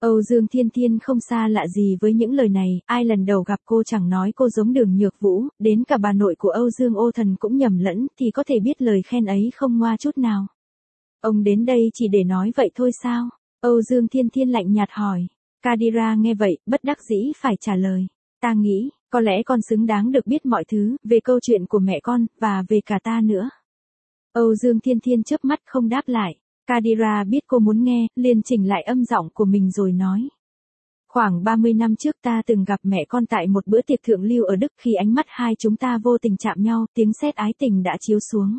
Âu Dương Thiên Thiên không xa lạ gì với những lời này, ai lần đầu gặp cô chẳng nói cô giống Đường Nhược Vũ, đến cả bà nội của Âu Dương Ô Thần cũng nhầm lẫn thì có thể biết lời khen ấy không ngoa chút nào. Ông đến đây chỉ để nói vậy thôi sao? Âu Dương Thiên Thiên lạnh nhạt hỏi. Kadira nghe vậy, bất đắc dĩ phải trả lời. Ta nghĩ, có lẽ con xứng đáng được biết mọi thứ, về câu chuyện của mẹ con, và về cả ta nữa. Âu Dương Thiên Thiên chớp mắt không đáp lại. Kadira biết cô muốn nghe, liền chỉnh lại âm giọng của mình rồi nói. Khoảng 30 năm trước ta từng gặp mẹ con tại một bữa tiệc thượng lưu ở Đức, khi ánh mắt hai chúng ta vô tình chạm nhau, tiếng sét ái tình đã chiếu xuống.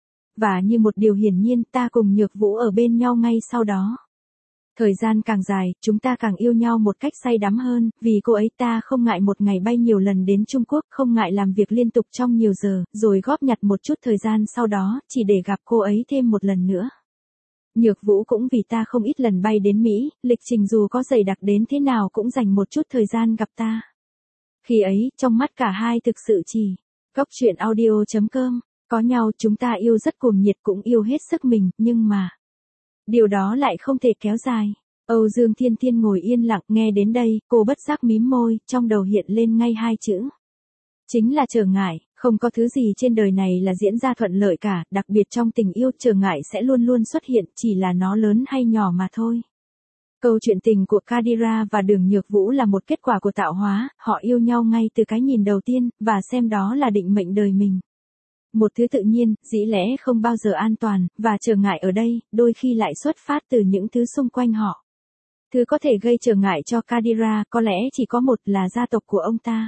Và như một điều hiển nhiên, ta cùng Nhược Vũ ở bên nhau ngay sau đó. Thời gian càng dài, chúng ta càng yêu nhau một cách say đắm hơn, vì cô ấy ta không ngại một ngày bay nhiều lần đến Trung Quốc, không ngại làm việc liên tục trong nhiều giờ, rồi góp nhặt một chút thời gian sau đó, chỉ để gặp cô ấy thêm một lần nữa. Nhược Vũ cũng vì ta không ít lần bay đến Mỹ, lịch trình dù có dày đặc đến thế nào cũng dành một chút thời gian gặp ta. Khi ấy, trong mắt cả hai thực sự chỉ, Cóc Truyện Audio.com, có nhau chúng ta yêu rất cuồng nhiệt cũng yêu hết sức mình, nhưng mà điều đó lại không thể kéo dài. Âu Dương Thiên Thiên ngồi yên lặng nghe đến đây, cô bất giác mím môi, trong đầu hiện lên ngay hai chữ. Chính là trở ngại, không có thứ gì trên đời này là diễn ra thuận lợi cả, đặc biệt trong tình yêu trở ngại sẽ luôn luôn xuất hiện, chỉ là nó lớn hay nhỏ mà thôi. Câu chuyện tình của Kadira và Đường Nhược Vũ là một kết quả của tạo hóa, họ yêu nhau ngay từ cái nhìn đầu tiên, và xem đó là định mệnh đời mình. Một thứ tự nhiên, dĩ lẽ không bao giờ an toàn, và trở ngại ở đây, đôi khi lại xuất phát từ những thứ xung quanh họ. Thứ có thể gây trở ngại cho Kadira có lẽ chỉ có một là gia tộc của ông ta.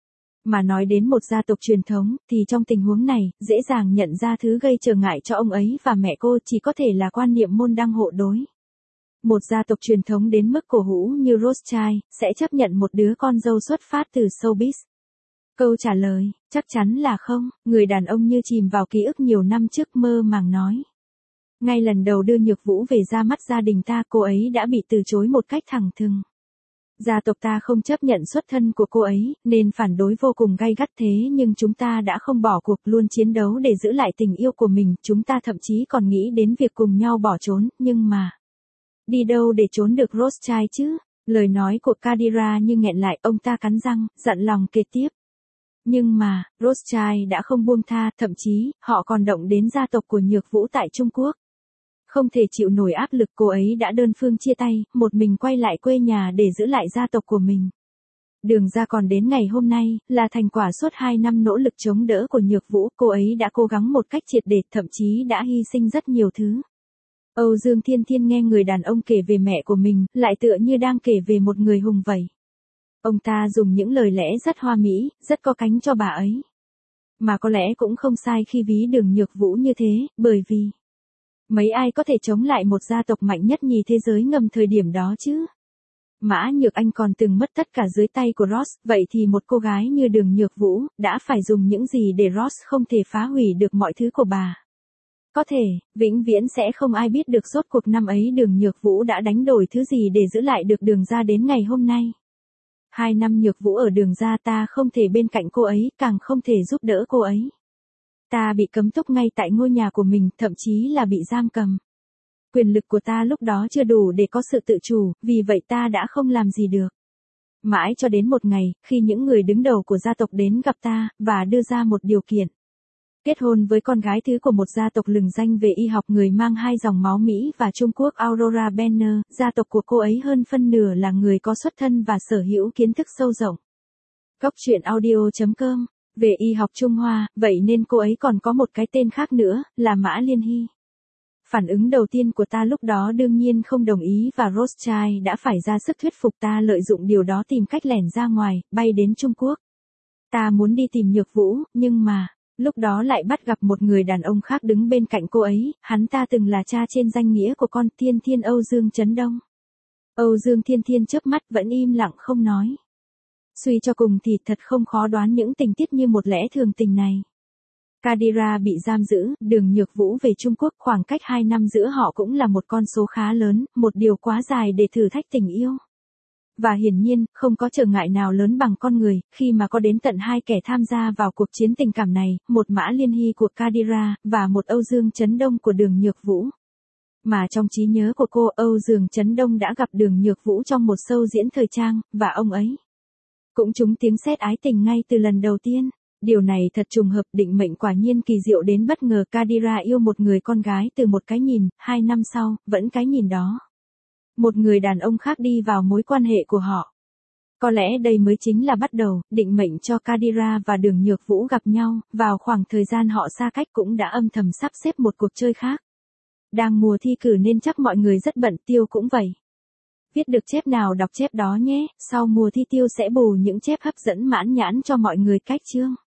Mà nói đến một gia tộc truyền thống, thì trong tình huống này, dễ dàng nhận ra thứ gây trở ngại cho ông ấy và mẹ cô chỉ có thể là quan niệm môn đăng hộ đối. Một gia tộc truyền thống đến mức cổ hủ như Rothschild, sẽ chấp nhận một đứa con dâu xuất phát từ showbiz. Câu trả lời, chắc chắn là không, người đàn ông như chìm vào ký ức nhiều năm trước mơ màng nói. Ngay lần đầu đưa Nhược Vũ về ra mắt gia đình ta, cô ấy đã bị từ chối một cách thẳng thừng. Gia tộc ta không chấp nhận xuất thân của cô ấy, nên phản đối vô cùng gay gắt, thế nhưng chúng ta đã không bỏ cuộc, luôn chiến đấu để giữ lại tình yêu của mình, chúng ta thậm chí còn nghĩ đến việc cùng nhau bỏ trốn, nhưng mà đi đâu để trốn được Rothschild chứ? Lời nói của Kadira như nghẹn lại, ông ta cắn răng, dặn lòng kể tiếp. Nhưng mà, Rothschild đã không buông tha, thậm chí, họ còn động đến gia tộc của Nhược Vũ tại Trung Quốc. Không thể chịu nổi áp lực, cô ấy đã đơn phương chia tay, một mình quay lại quê nhà để giữ lại gia tộc của mình. Đường ra còn đến ngày hôm nay, là thành quả suốt 2 năm nỗ lực chống đỡ của Nhược Vũ, cô ấy đã cố gắng một cách triệt để, thậm chí đã hy sinh rất nhiều thứ. Âu Dương Thiên Thiên nghe người đàn ông kể về mẹ của mình, lại tựa như đang kể về một người hùng vậy. Ông ta dùng những lời lẽ rất hoa mỹ, rất có cánh cho bà ấy. Mà có lẽ cũng không sai khi ví Đường Nhược Vũ như thế, bởi vì mấy ai có thể chống lại một gia tộc mạnh nhất nhì thế giới ngầm thời điểm đó chứ? Mã Nhược Anh còn từng mất tất cả dưới tay của Ross, vậy thì một cô gái như Đường Nhược Vũ, đã phải dùng những gì để Ross không thể phá hủy được mọi thứ của bà? Có thể, vĩnh viễn sẽ không ai biết được rốt cuộc năm ấy Đường Nhược Vũ đã đánh đổi thứ gì để giữ lại được Đường ra đến ngày hôm nay. 2 năm Nhược Vũ ở Đường ra, ta không thể bên cạnh cô ấy, càng không thể giúp đỡ cô ấy. Ta bị cấm túc ngay tại ngôi nhà của mình, thậm chí là bị giam cầm. Quyền lực của ta lúc đó chưa đủ để có sự tự chủ, vì vậy ta đã không làm gì được. Mãi cho đến một ngày, khi những người đứng đầu của gia tộc đến gặp ta, và đưa ra một điều kiện. Kết hôn với con gái thứ của một gia tộc lừng danh về y học, người mang 2 dòng máu Mỹ và Trung Quốc, Aurora Benner, gia tộc của cô ấy hơn phân nửa là người có xuất thân và sở hữu kiến thức sâu rộng. Cóc Truyện Audio.com, về y học Trung Hoa, vậy nên cô ấy còn có một cái tên khác nữa, là Mã Liên Hy. Phản ứng đầu tiên của ta lúc đó đương nhiên không đồng ý, và Rothschild đã phải ra sức thuyết phục ta lợi dụng điều đó tìm cách lẻn ra ngoài, bay đến Trung Quốc. Ta muốn đi tìm Nhược Vũ, nhưng mà lúc đó lại bắt gặp một người đàn ông khác đứng bên cạnh cô ấy, hắn ta từng là cha trên danh nghĩa của con Thiên Thiên Âu Dương Chấn Đông. Âu Dương Thiên Thiên chớp mắt vẫn im lặng không nói. Suy cho cùng thì thật không khó đoán những tình tiết như một lẽ thường tình này. Kadira bị giam giữ, Đường Nhược Vũ về Trung Quốc, khoảng cách 2 năm giữa họ cũng là một con số khá lớn, một điều quá dài để thử thách tình yêu. Và hiển nhiên, không có trở ngại nào lớn bằng con người, khi mà có đến tận 2 kẻ tham gia vào cuộc chiến tình cảm này, một Mã Liên Hy của Kadira, và một Âu Dương Chấn Đông của Đường Nhược Vũ. Mà trong trí nhớ của cô, Âu Dương Chấn Đông đã gặp Đường Nhược Vũ trong một show diễn thời trang, và ông ấy cũng trúng tiếng sét ái tình ngay từ lần đầu tiên. Điều này thật trùng hợp, định mệnh quả nhiên kỳ diệu đến bất ngờ. Kadira yêu một người con gái từ một cái nhìn, 2 năm sau, vẫn cái nhìn đó. Một người đàn ông khác đi vào mối quan hệ của họ. Có lẽ đây mới chính là bắt đầu, định mệnh cho Kadira và Đường Nhược Vũ gặp nhau, vào khoảng thời gian họ xa cách cũng đã âm thầm sắp xếp một cuộc chơi khác. Đang mùa thi cử nên chắc mọi người rất bận, Tiêu cũng vậy. Viết được chép nào đọc chép đó nhé, sau mùa thi Tiêu sẽ bù những chép hấp dẫn mãn nhãn cho mọi người cách chương.